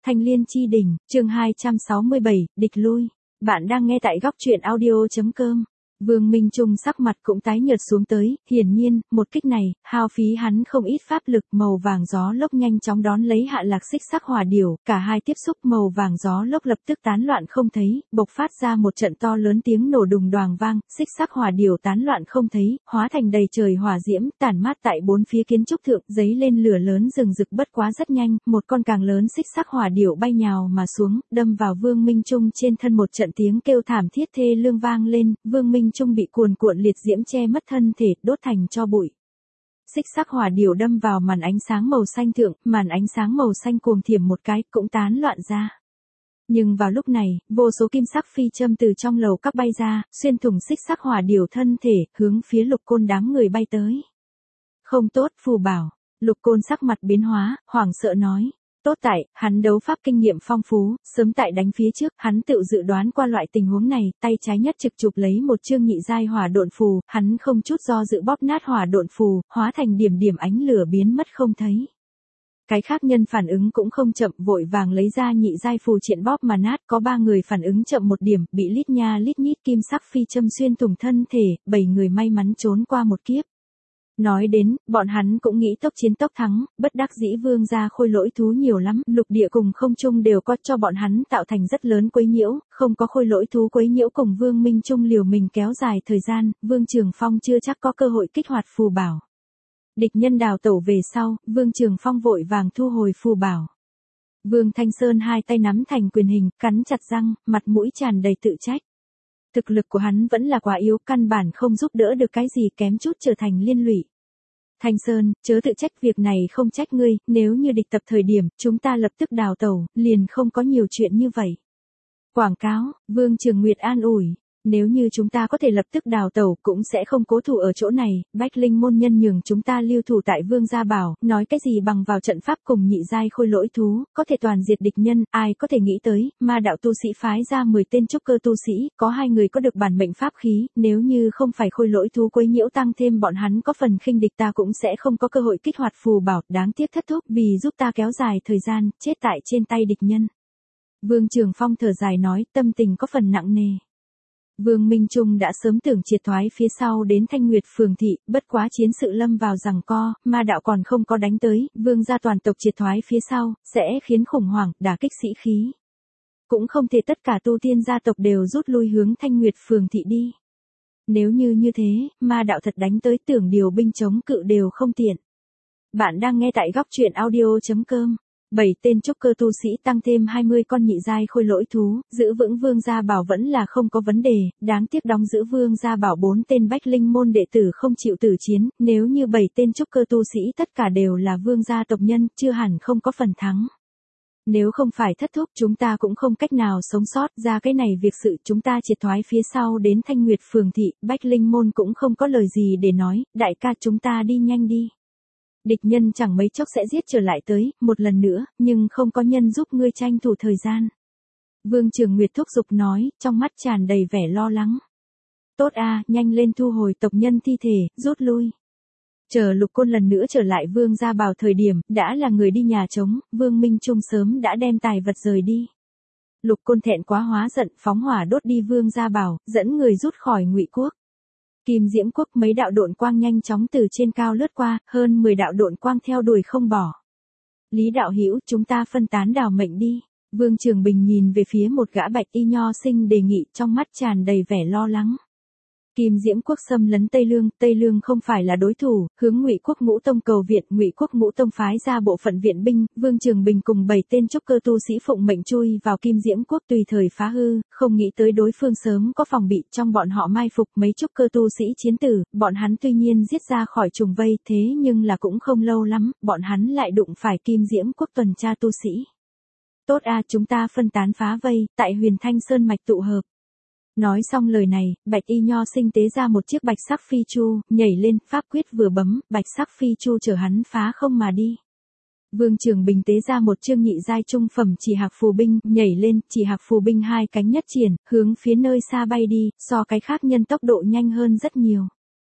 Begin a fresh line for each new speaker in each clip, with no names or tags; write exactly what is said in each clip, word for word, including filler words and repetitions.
Thanh Liên Chi Đỉnh, chương hai trăm sáu mươi bảy, địch lui. Bạn đang nghe tại góc truyện audio.com. Vương Minh Trung sắc mặt cũng tái nhợt xuống tới, hiển nhiên, một kích này, hao phí hắn không ít pháp lực. Màu vàng gió lốc nhanh chóng đón lấy Hạ Lạc xích sắc hỏa điểu, cả hai tiếp xúc màu vàng gió lốc lập tức tán loạn không thấy, bộc phát ra một trận to lớn tiếng nổ đùng đoàng vang, xích sắc hỏa điểu tán loạn không thấy, hóa thành đầy trời hỏa diễm, tản mát tại bốn phía kiến trúc thượng, giấy lên lửa lớn rừng rực. Bất quá rất nhanh, một con càng lớn xích sắc hỏa điểu bay nhào mà xuống, đâm vào Vương Minh Trung trên thân, một trận tiếng kêu thảm thiết thê lương vang lên, Vương Minh Trung bị cuồn cuộn liệt diễm che mất thân thể, đốt thành tro bụi. Xích sắc hỏa điểu đâm vào màn ánh sáng màu xanh thượng, màn ánh sáng màu xanh cuồng thiểm một cái, cũng tán loạn ra. Nhưng vào lúc này, vô số kim sắc phi châm từ trong lầu các bay ra, xuyên thủng xích sắc hỏa điểu thân thể, hướng phía Lục Côn đám người bay tới. Không tốt, phù bảo. Lục Côn sắc mặt biến hóa, hoảng sợ nói. Tốt tại, hắn đấu pháp kinh nghiệm phong phú, sớm tại đánh phía trước, hắn tự dự đoán qua loại tình huống này, tay trái nhất trực chụp lấy một chương nhị giai hỏa độn phù, hắn không chút do dự bóp nát hỏa độn phù, hóa thành điểm điểm ánh lửa biến mất không thấy. Cái khác nhân phản ứng cũng không chậm, vội vàng lấy ra nhị giai phù triện bóp mà nát, có ba người phản ứng chậm một điểm, bị lít nha lít nhít kim sắc phi châm xuyên thủng thân thể, bảy người may mắn trốn qua một kiếp. Nói đến, bọn hắn cũng nghĩ tốc chiến tốc thắng, bất đắc dĩ vương gia khôi lỗi thú nhiều lắm, lục địa cùng không trung đều có cho bọn hắn tạo thành rất lớn quấy nhiễu, không có khôi lỗi thú quấy nhiễu cùng Vương Minh Trung liều mình kéo dài thời gian, Vương Trường Phong chưa chắc có cơ hội kích hoạt phù bảo. Địch nhân đào tẩu về sau, Vương Trường Phong vội vàng thu hồi phù bảo. Vương Thanh Sơn hai tay nắm thành quyền hình, cắn chặt răng, mặt mũi tràn đầy tự trách. Thực lực của hắn vẫn là quá yếu, căn bản không giúp đỡ được cái gì, kém chút trở thành liên lụy. Thanh Sơn, chớ tự trách, việc này không trách ngươi, nếu như địch tập thời điểm, chúng ta lập tức đào tẩu, liền không có nhiều chuyện như vậy. Quảng cáo, Vương Trường Nguyệt an ủi. Nếu như chúng ta có thể lập tức đào tẩu, cũng sẽ không cố thủ ở chỗ này, Bách Linh môn nhân nhường chúng ta lưu thủ tại Vương gia bảo, nói cái gì bằng vào trận pháp cùng nhị giai khôi lỗi thú, có thể toàn diệt địch nhân, ai có thể nghĩ tới, ma đạo tu sĩ phái ra mười tên trúc cơ tu sĩ, có hai người có được bản mệnh pháp khí, nếu như không phải khôi lỗi thú quấy nhiễu tăng thêm bọn hắn có phần khinh địch, ta cũng sẽ không có cơ hội kích hoạt phù bảo, đáng tiếc thất thúc, vì giúp ta kéo dài thời gian, chết tại trên tay địch nhân. Vương Trường Phong thở dài nói, tâm tình có phần nặng nề. Vương Minh Trung đã sớm tưởng triệt thoái phía sau đến Thanh Nguyệt Phường thị, bất quá chiến sự lâm vào giằng co, ma đạo còn không có đánh tới, vương gia toàn tộc triệt thoái phía sau, sẽ khiến khủng hoảng, đả kích sĩ khí. Cũng không thể tất cả tu tiên gia tộc đều rút lui hướng Thanh Nguyệt Phường thị đi. Nếu như như thế, ma đạo thật đánh tới, tưởng điều binh chống cự đều không tiện. Bạn đang nghe tại góc truyện audio.com. bảy tên trúc cơ tu sĩ tăng thêm hai mươi con nhị giai khôi lỗi thú, giữ vững Vương gia bảo vẫn là không có vấn đề, đáng tiếc đóng giữ Vương gia bảo bốn tên Bách Linh môn đệ tử không chịu tử chiến, nếu như bảy tên trúc cơ tu sĩ tất cả đều là Vương gia tộc nhân, chưa hẳn không có phần thắng. Nếu không phải thất thúc, chúng ta cũng không cách nào sống sót, ra cái này việc sự chúng ta triệt thoái phía sau đến Thanh Nguyệt Phường thị, Bách Linh môn cũng không có lời gì để nói, đại ca chúng ta đi nhanh đi. Địch nhân chẳng mấy chốc sẽ giết trở lại tới, một lần nữa, nhưng không có nhân giúp ngươi tranh thủ thời gian. Vương Trường Nguyệt thúc giục nói, trong mắt tràn đầy vẻ lo lắng. Tốt a, nhanh lên thu hồi tộc nhân thi thể, rút lui. Chờ Lục Côn lần nữa trở lại Vương gia bảo thời điểm, đã là người đi nhà trống, Vương Minh Trung sớm đã đem tài vật rời đi. Lục Côn thẹn quá hóa giận, phóng hỏa đốt đi Vương gia bảo, dẫn người rút khỏi Ngụy Quốc. Kim Diễm Quốc mấy đạo độn quang nhanh chóng từ trên cao lướt qua, hơn mười đạo độn quang theo đuổi không bỏ. Lý đạo hữu, chúng ta phân tán đào mệnh đi. Vương Trường Bình nhìn về phía một gã bạch y nho sinh đề nghị, trong mắt tràn đầy vẻ lo lắng. Kim Diễm Quốc xâm lấn Tây Lương, Tây Lương không phải là đối thủ, hướng Ngụy Quốc Ngũ Tông cầu viện, Ngụy Quốc Ngũ Tông phái ra bộ phận viện binh, Vương Trường Bình cùng bảy tên trúc cơ tu sĩ phụng mệnh chui vào Kim Diễm Quốc tùy thời phá hư, không nghĩ tới đối phương sớm có phòng bị, trong bọn họ mai phục mấy trúc cơ tu sĩ chiến tử, bọn hắn tuy nhiên giết ra khỏi trùng vây, thế nhưng là cũng không lâu lắm, bọn hắn lại đụng phải Kim Diễm Quốc tuần tra tu sĩ. Tốt a, chúng ta phân tán phá vây, tại Huyền Thanh Sơn mạch tụ hợp. Nói xong lời này, bạch y nho sinh tế ra một chiếc bạch sắc phi chu, nhảy lên, pháp quyết vừa bấm, bạch sắc phi chu chở hắn phá không mà đi. Vương Trường Bình tế ra một chương nhị giai trung phẩm chỉ hạc phù binh, nhảy lên, chỉ hạc phù binh hai cánh nhất triển, hướng phía nơi xa bay đi, so cái khác nhân tốc độ nhanh hơn rất nhiều.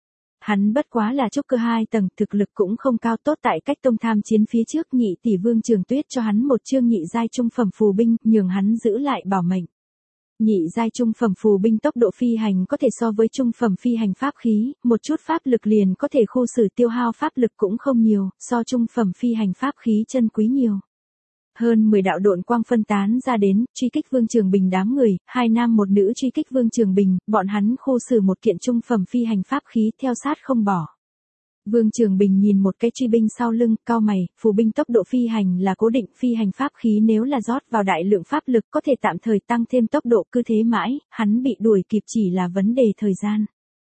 Hắn bất quá là trúc cơ hai tầng, thực lực cũng không cao, tốt tại cách tông tham chiến phía trước nhị tỷ Vương Trường Tuyết cho hắn một chương nhị giai trung phẩm phù binh, nhường hắn giữ lại bảo mệnh. Nhị giai trung phẩm phù binh tốc độ phi hành có thể so với trung phẩm phi hành pháp khí, một chút pháp lực liền có thể khu xử, tiêu hao pháp lực cũng không nhiều, so trung phẩm phi hành pháp khí chân quý nhiều. Hơn mười đạo độn quang phân tán ra đến, truy kích Vương Trường Bình đám người, hai nam một nữ truy kích Vương Trường Bình, bọn hắn khu xử một kiện trung phẩm phi hành pháp khí theo sát không bỏ. Vương Trường Bình nhìn một cái truy binh sau lưng, cau mày, phù binh tốc độ phi hành là cố định, phi hành pháp khí nếu là rót vào đại lượng pháp lực có thể tạm thời tăng thêm tốc độ, cứ thế mãi, hắn bị đuổi kịp chỉ là vấn đề thời gian.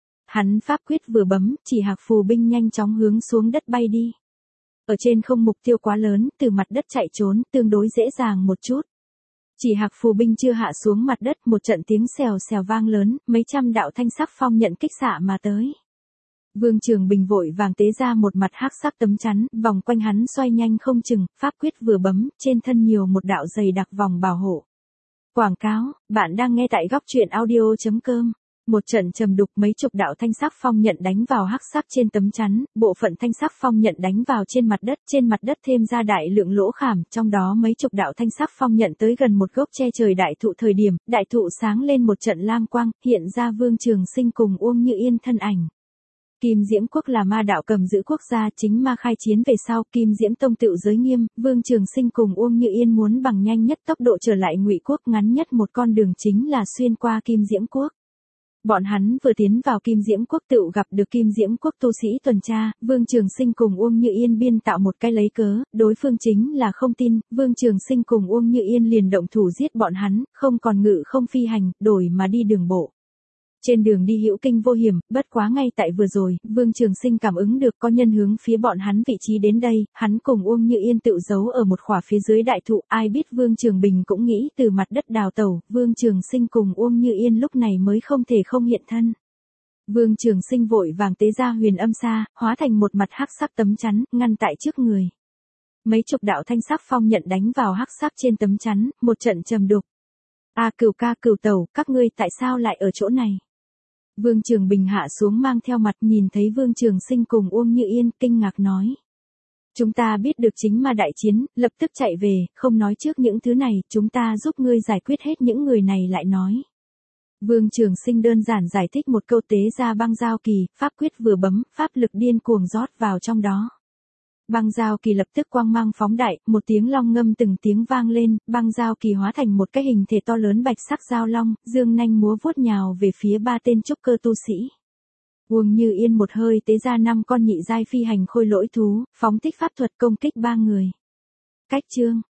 Hắn pháp quyết vừa bấm, chỉ hạc phù binh nhanh chóng hướng xuống đất bay đi. Ở trên không mục tiêu quá lớn, từ mặt đất chạy trốn, tương đối dễ dàng một chút. Chỉ hạc phù binh chưa hạ xuống mặt đất, một trận tiếng xèo xèo vang lớn, mấy trăm đạo thanh sắc phong nhận kích xạ mà tới. Vương Trường Bình vội vàng tế ra một mặt hắc sắc tấm chắn, vòng quanh hắn xoay nhanh không chừng, pháp quyết vừa bấm, trên thân nhiều một đạo dày đặc vòng bảo hộ. Quảng cáo, bạn đang nghe tại góc truyện audio chấm com. Một trận trầm đục, mấy chục đạo thanh sắc phong nhận đánh vào hắc sắc trên tấm chắn, bộ phận thanh sắc phong nhận đánh vào trên mặt đất, trên mặt đất thêm ra đại lượng lỗ khảm, trong đó mấy chục đạo thanh sắc phong nhận tới gần một gốc che trời đại thụ, thời điểm, đại thụ sáng lên một trận lam quang, hiện ra Vương Trường Sinh cùng Uông Như Yên thân ảnh. Kim Diễm Quốc là ma đạo cầm giữ quốc gia, chính ma khai chiến về sau, Kim Diễm Tông tựu giới nghiêm, Vương Trường Sinh cùng Uông Như Yên muốn bằng nhanh nhất tốc độ trở lại Ngụy Quốc, ngắn nhất một con đường chính là xuyên qua Kim Diễm Quốc. Bọn hắn vừa tiến vào Kim Diễm Quốc tựu gặp được Kim Diễm Quốc tu sĩ tuần tra, Vương Trường Sinh cùng Uông Như Yên biên tạo một cái lấy cớ, đối phương chính là không tin, Vương Trường Sinh cùng Uông Như Yên liền động thủ giết bọn hắn, không còn ngự không phi hành, đổi mà đi đường bộ. Trên đường đi hữu kinh vô hiểm, bất quá ngay tại vừa rồi, Vương Trường Sinh cảm ứng được có nhân hướng phía bọn hắn vị trí đến đây, hắn cùng Uông Như Yên tự giấu ở một khỏa phía dưới đại thụ, ai biết Vương Trường Bình cũng nghĩ từ mặt đất đào tẩu, Vương Trường Sinh cùng Uông Như Yên lúc này mới không thể không hiện thân. Vương Trường Sinh vội vàng tế ra huyền âm sa, hóa thành một mặt hắc sắc tấm chắn, ngăn tại trước người. Mấy chục đạo thanh sắc phong nhận đánh vào hắc sắc trên tấm chắn, một trận trầm đục. A Cửu ca Cửu tẩu, các ngươi tại sao lại ở chỗ này? Vương Trường Bình hạ xuống mang theo mặt, nhìn thấy Vương Trường Sinh cùng Uông Như Yên, kinh ngạc nói. Chúng ta biết được chính ma đại chiến, lập tức chạy về, không nói trước những thứ này, chúng ta giúp ngươi giải quyết hết những người này lại nói. Vương Trường Sinh đơn giản giải thích một câu, tế ra băng giao kỳ, pháp quyết vừa bấm, pháp lực điên cuồng rót vào trong đó. Băng giao kỳ lập tức quang mang phóng đại, một tiếng long ngâm từng tiếng vang lên, băng giao kỳ hóa thành một cái hình thể to lớn bạch sắc giao long, dương nanh múa vuốt nhào về phía ba tên trúc cơ tu sĩ. Uông Như Yên một hơi tế ra năm con nhị giai phi hành khôi lỗi thú, phóng thích pháp thuật công kích ba người. Cách chương,